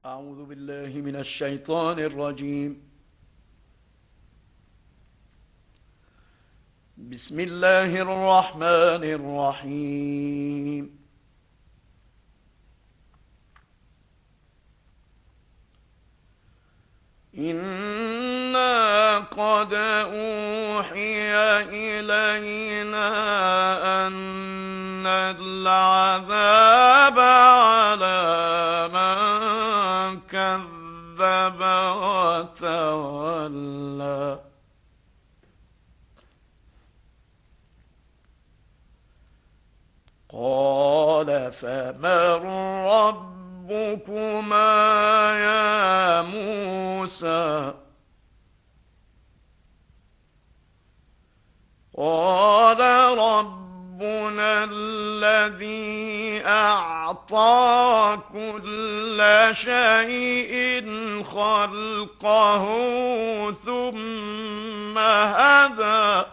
أعوذ بالله من الشيطان الرجيم. بسم الله الرحمن الرحيم. إنا قد أوحي إلينا أن العذاب على من كذب وتولى قال فمن ربكما يا موسى قال ربنا الذي أعطى كل شيء خلقه ثم هدى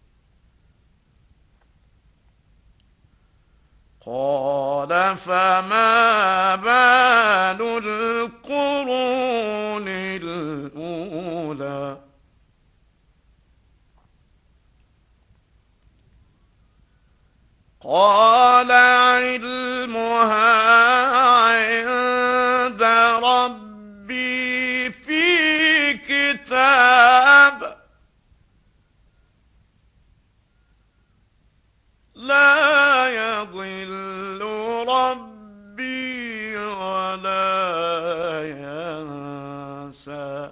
قال فما بال القرون الأولى قال علمها عند ربي في كتاب لا يضل ربي ولا ينسى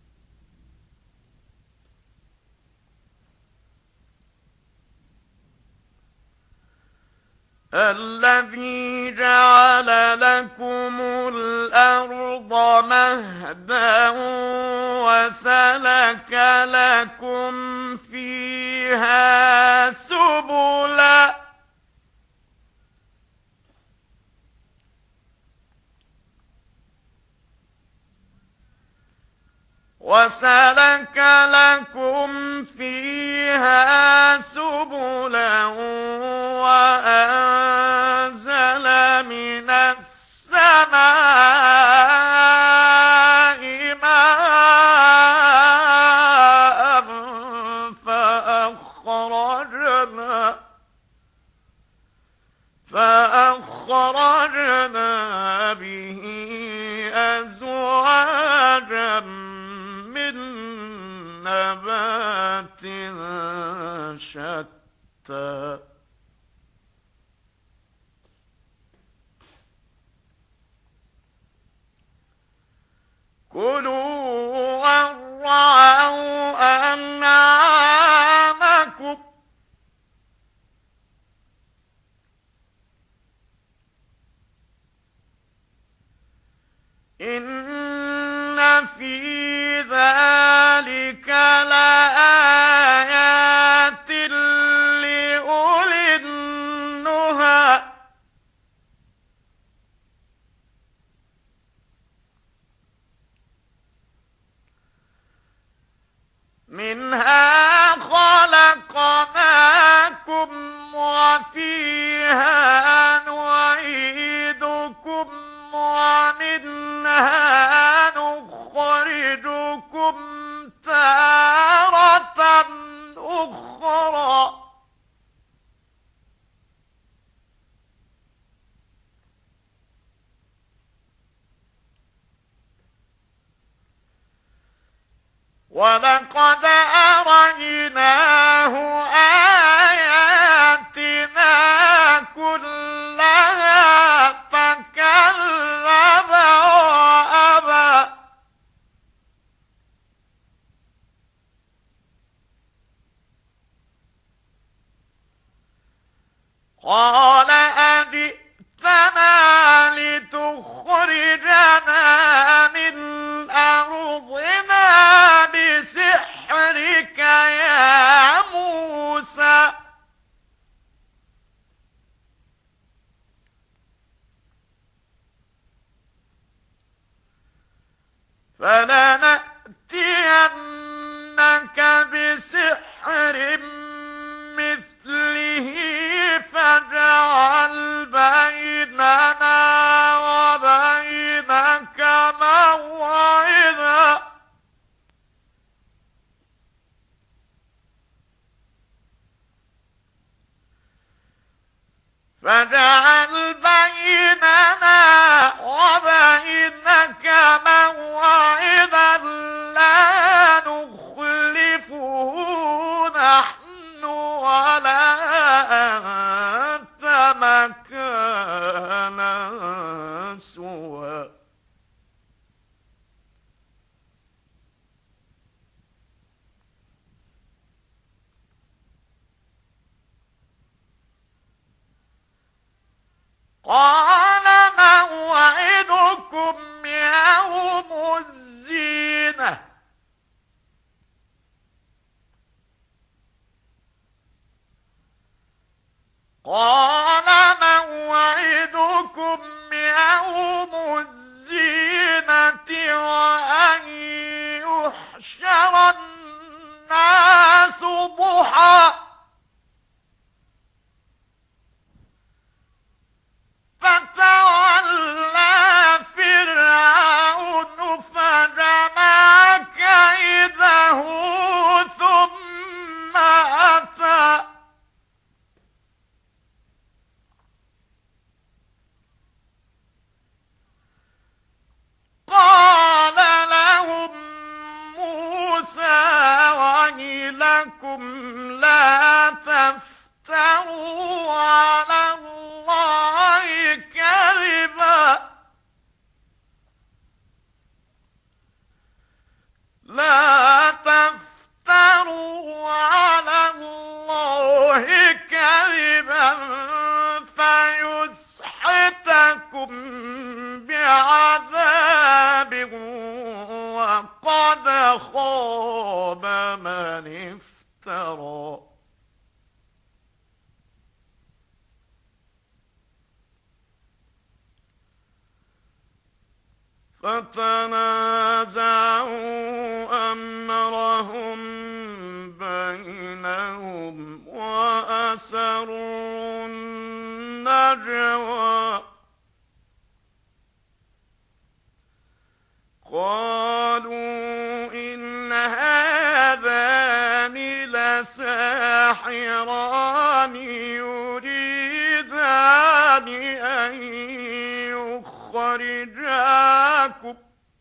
الذي جعل لكم الأرض مهدا وسلك لكم فيها سبلا وأنزل من السماء ماء فأخرجنا به أزواجا من نبات شتى كلوا وارعوا أنعامكم إن في ذلك لآيات لأولي النهى منها خلقناكم وفيها نعيدكم ومنها نخرجكم تارة أخرى ولقد أريناه آياتنا كلها فكذب وأبى قال أجئتنا لتخرجنا من أرضنا بسحرك يا موسى فلنأتينك بسحر مثله فاجعل بيننا وبينك موعدا فاجعل بيننا وبينك موعدا لا نخلفه نحن ولا أنت مكانا سوى قال موعدكم يوم الزينة قال موعدكم يوم الزينة وأن يحشر الناس ضحى فتولى فرعون فجمع كيده ثم أتى قال لهم موسى ويلكم لا تفتروا على الله كذبا لا تفتروا على الله كذبا فيسحتكم بعذاب وقد خاب من افترى فتنازعوا أمرهم بينهم وأسروا النجوى قالوا إن هذان لساحران يريدان أن يخرجاكم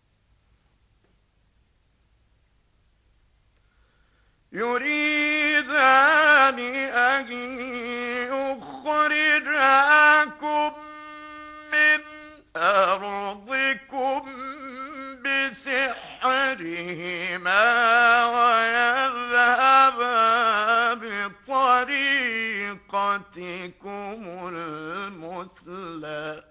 من أرضكم بسحرهما ويذهبا بطريقتكم المثلى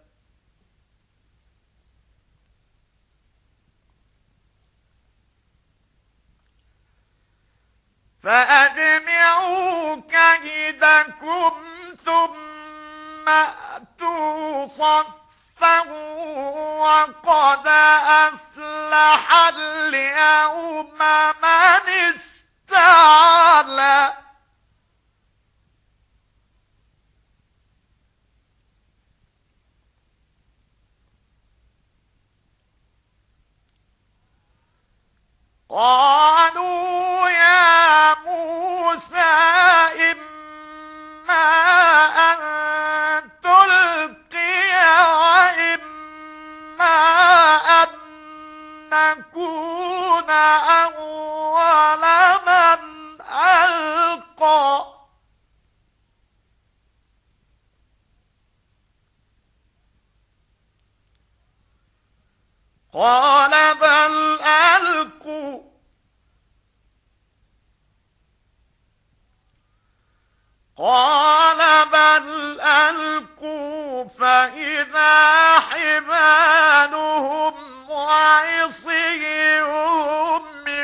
فأجمعوا كيدكم ثم أتوا صفا وقد أفلح اليوم من استعلى قالوا يا موسى إما أن تلقي وإما أن نكون أول من ألقى قال بل ألقوا فإذا حبالهم وعصيهم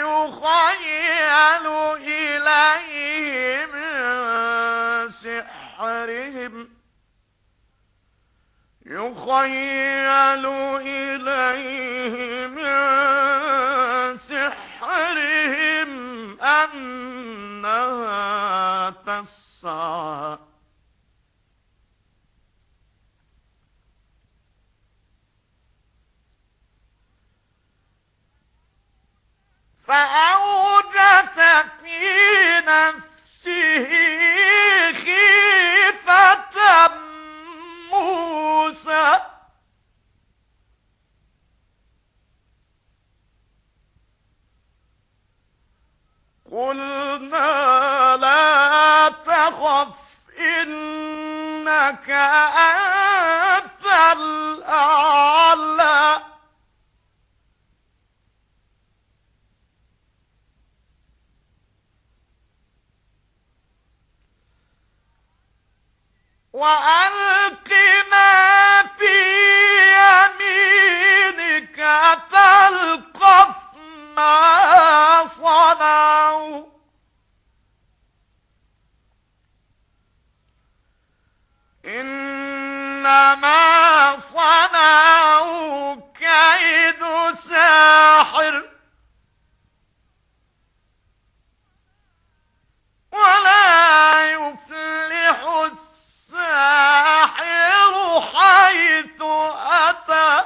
يخيل إليه من سحرهم أنها تسعى فأوجس في نفسه خيفة موسى. قلنا لا تخف إنك أنت الأعلى. وألق ما في يمينك تلقف ما صنعوا إنما صنعوا كيد ساحر ولا يفلح الساحر حيث أتى.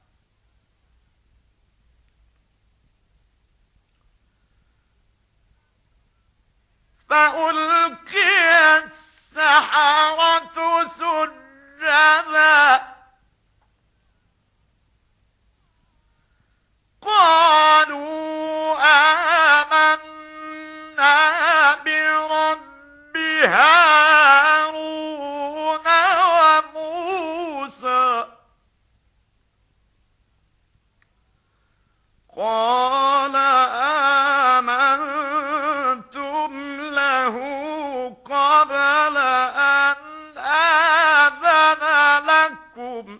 فألقي السحرة سجدا قالوا آمنا برب هارون وموسى. قال آمنتم له قبل أن آذن لكم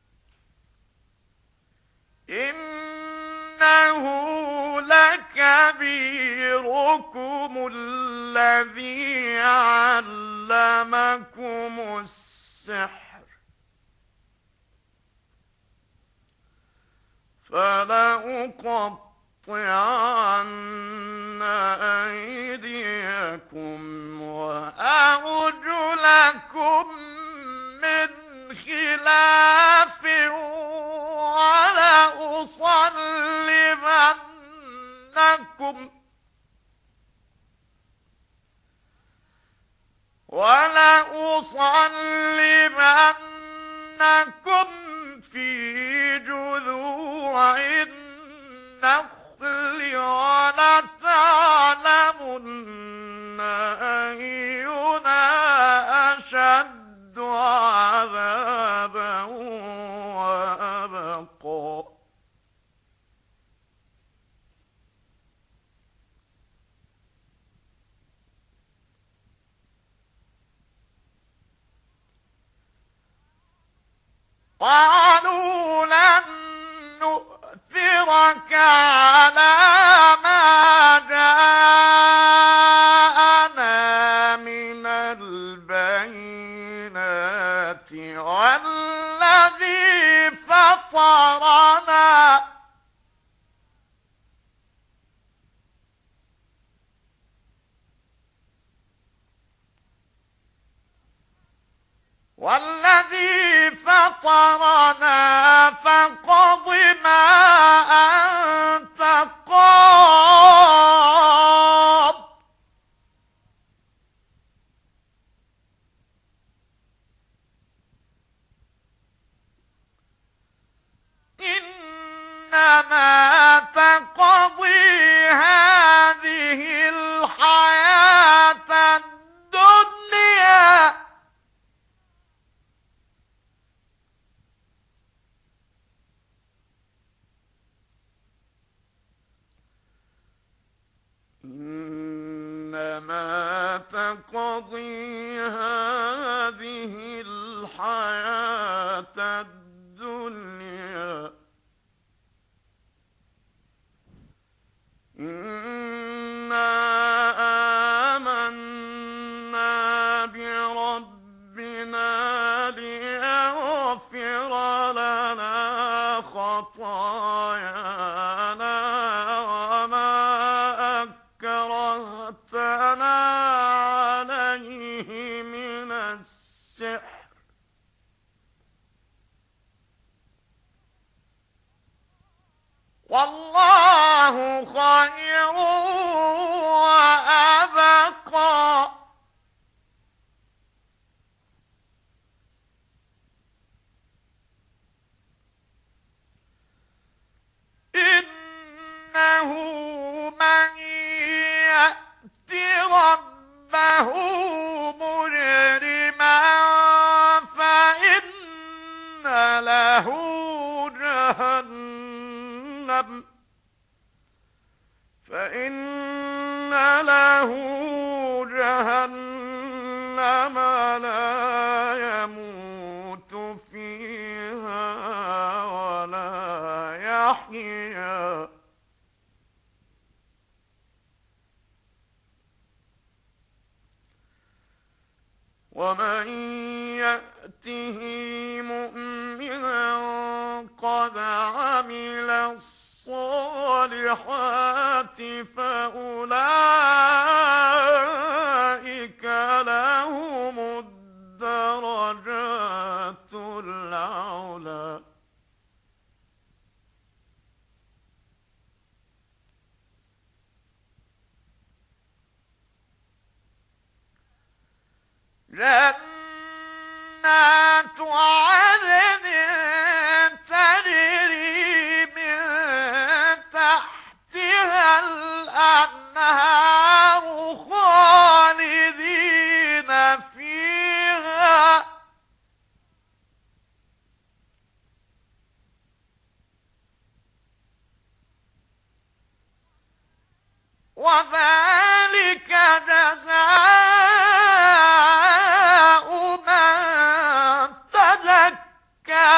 إنه لكبيركم الذي علمكم السحر فلأقطعن أيديكم وأرجلكم من خلاف ولأصلبنكم في جذوع النخل ولتعلمن أينا أشد عذابا وأبقى. قالوا لن نؤثرك على ما جاءنا من البينات والذي فطرنا فاقض ما أنت قاض إنما تقضي هذه الحياة الدنيا إنما تقضي هذه الحياة الدنيا إنا آمنا بربنا ليغفر لنا خطايانا وما أكرهتنا عليه من السحر والله والله خير وأبقى إنه من يأت ربه مجرما فإن له جهنم فإن له جهنم لا يموت فيها ولا يحيا ومن يأته مؤمنا قد عمل الصالحات فأولئك لهم الدرجات العلى جنات عدن تجري من تحتها الأنهار خالدين فيها وذلك جزاء من تزكى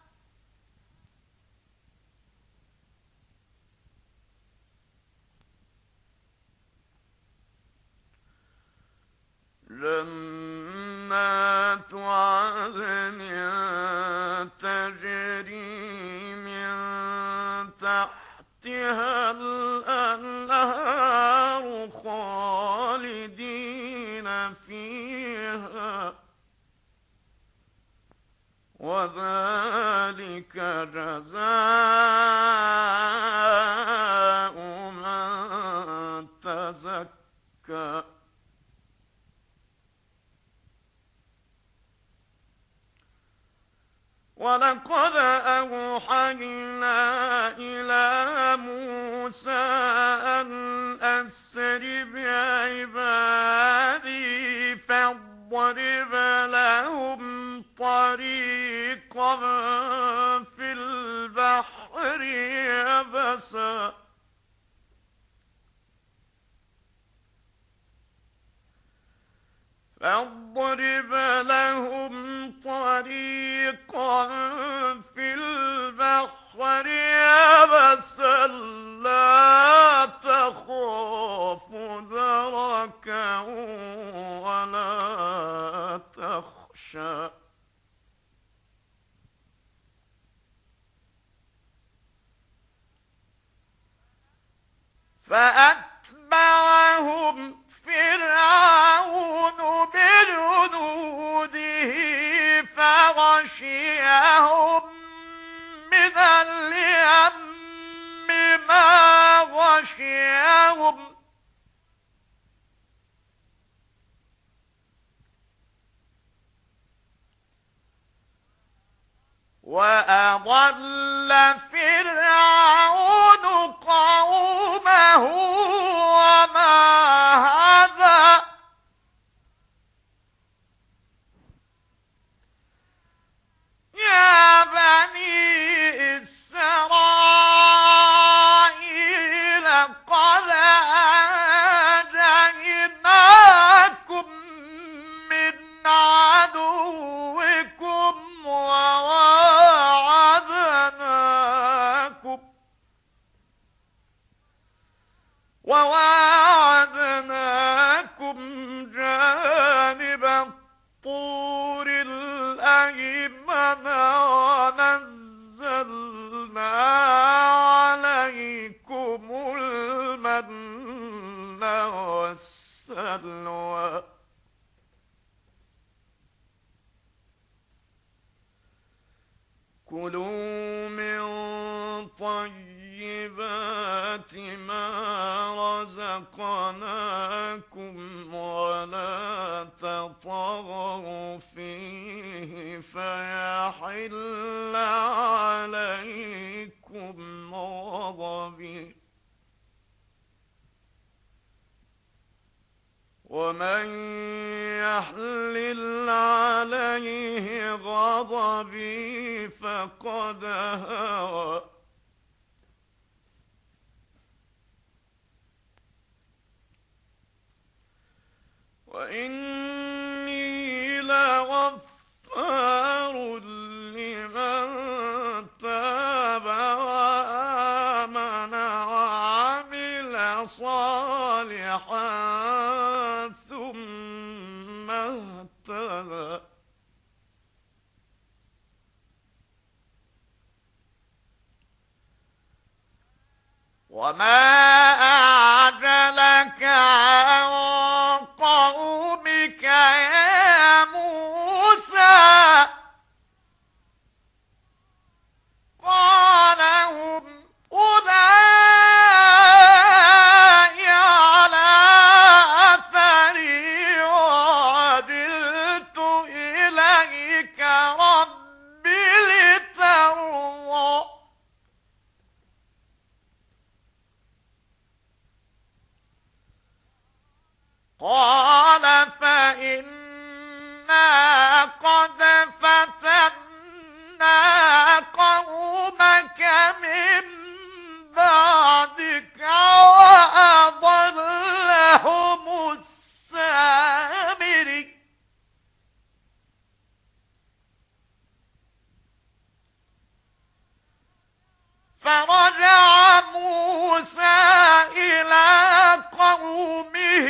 جنات عدن تجري من تحتها الأنهار خالدين فيها وذلك جزاء من تزكى ولقد أوحينا إلى موسى أن أسر بعبادي فاضرب لهم طريقا في البحر يبسا فاضرب لهم طريقا في البحر يبسا لا تخاف دركا ولا تخشى فأتبعهم فرعون بجنوده فغشيهم من اليم ما غشيهم وأضل فرعون قومه وما هدى يا بني إسرائيل قد أنجيناكم من عدوكم وواعدناكم جانب الطور الأيمن ونزلنا عليكم المن والسلوى كلوا من طيب طيبات ما رزقناكم ولا تطغوا فيه فيحل عليكم غضبي ومن يحلل عليه غضبي فقد هوى وإني لغفار لمن تاب وآمن وعمل صالحا ثم اهتدى وما أعجلك عن قومك يا موسى قال هم أولئك على أثري وعجلت إليك رب لترضى قال فإنا قد فتنا قومك من بعدك وأضلهم السامري فرجع موسى إلى قومه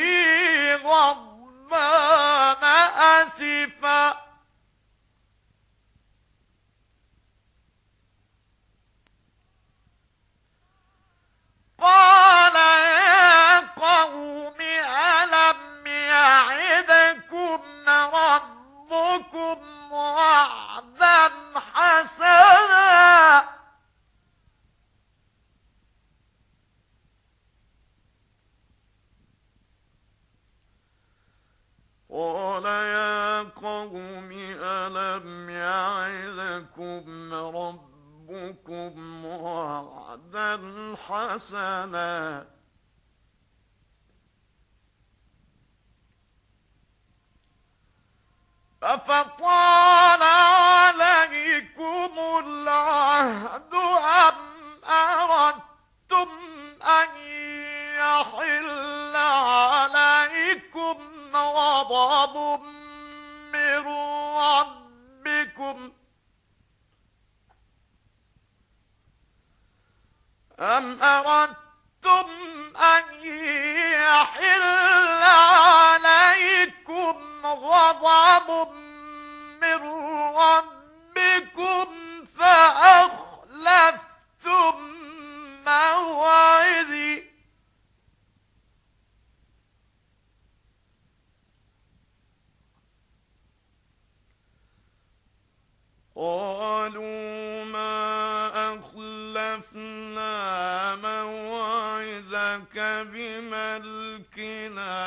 غضبان أسفا قال يا قوم ألم يعدكم ربكم وعدا حسنا قال يا قوم ألم يعدكم ربكم وعدا حسنا أفطال عليكم العهد أم أردتم أن يحل عليكم غضب من ربكم أم أردتم أن يحل عليكم غضب من ربكم فأخلفتم موعدي قالوا ما أخلفنا موعدك بملكنا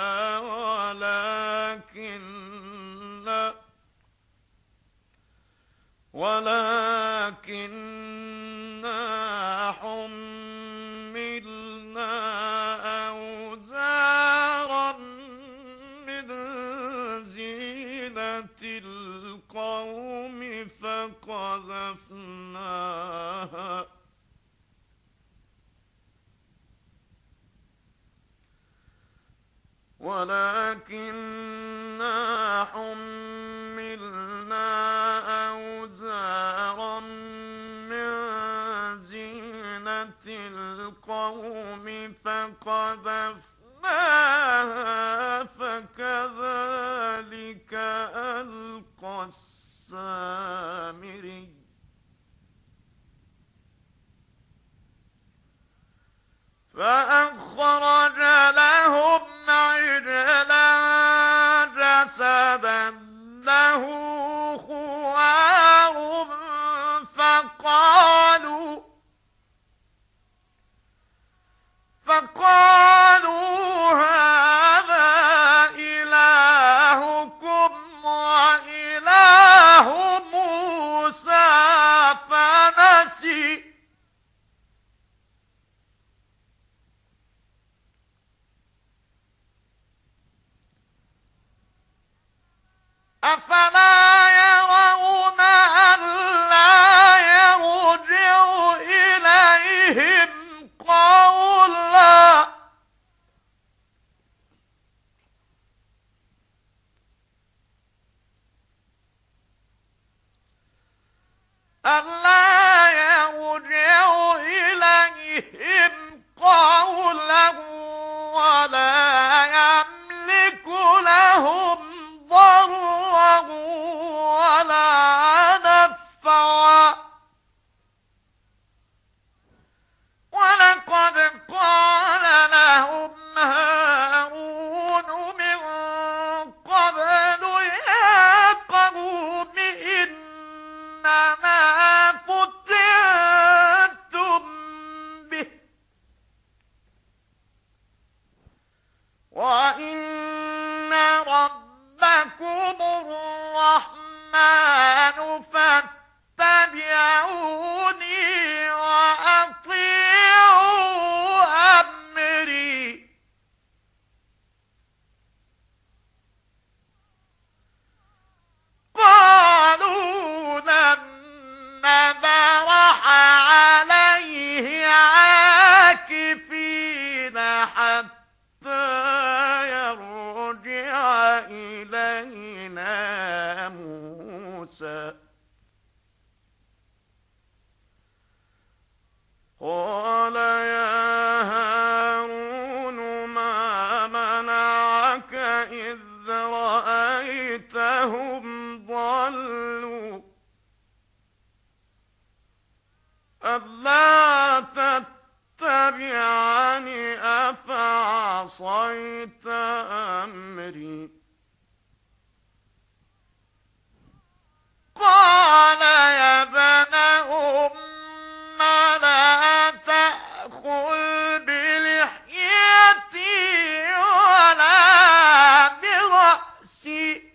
ولكننا حملنا أوزارا من زينة القوم فقذفناها أوزارا من زينة القوم فقذفناها فكذلك ألقى السامري فأخرج لهم عجلا جسدا له خوار فقالوا هذا إلهكم وإله موسى فنسي أفلا يرون ألا يرجع إليهم قولا ولا يملك لهم ضرا ولا نفعا ولقد قال لهم هارون من قبل يا قوم إنما فتنتم به وإن ربكم الرحمن فاتبعوني وأطيعوا أمري قالوا لن نبرح عليه عاكفين حتى يرجع إلينا موسى قال يا هارون ما منعك إذ رأيتهم ضلوا ألا تتبعني أفعصيت أمري قال يا ابن أم لا تأخذ بلحيتي ولا برأسي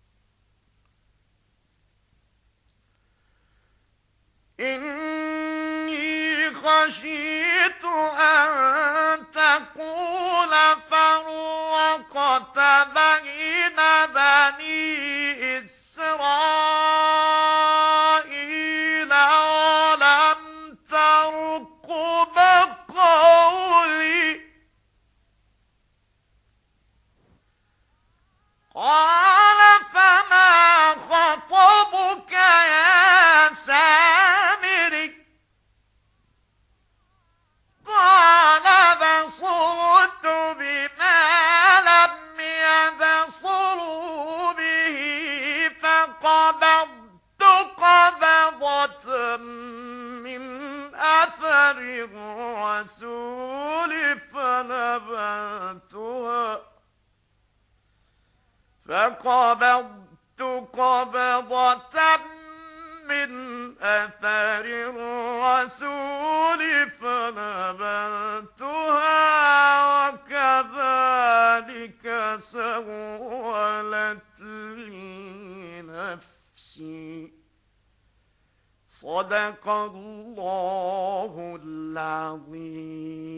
إني خشيت أن تقول فرقت بين بني إسرائيل ولم ترقب قولي قال فما خطبك يا سامري قال بصرت بما لم يبصروا به فقبضت قبضة من أثر الرسول فقبضت قبضة من أثر الرسول فنبذتها وكذلك سولت لي نفسي صدق الله العظيم.